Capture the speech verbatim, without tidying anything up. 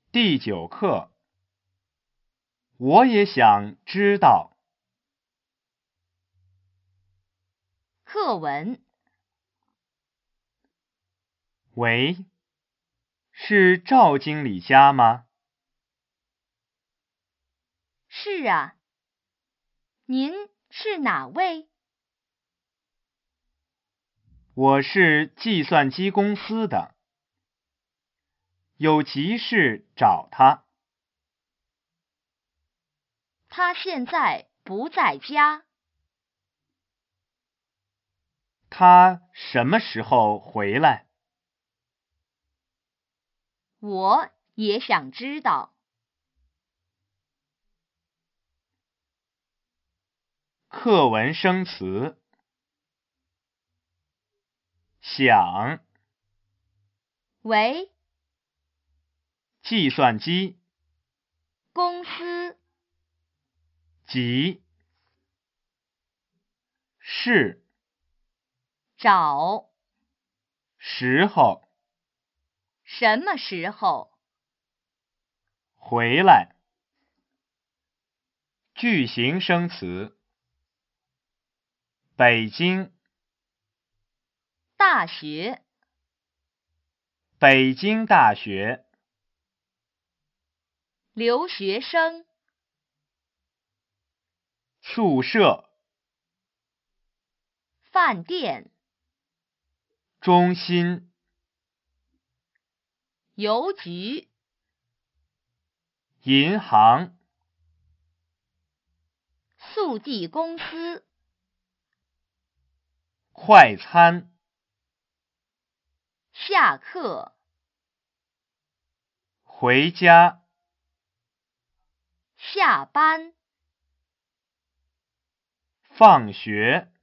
第九课，我也想知道。 课文。 喂，是赵经理家吗？ 是啊，您是哪位？ 我是计算机公司的，有急事找他。 他现在不在家。 他什么时候回来？ 我也想知道。 课文生词：想， 喂， 计算机， 公司， 急，是， 找， 时候， 什么时候？ 回来。句型生词：北京， 大学， 北京大学。 留学生， 宿舍， 饭店， 中心， 邮局， 银行， 速递公司， 快餐， 下课， 回家， 下班， 放学。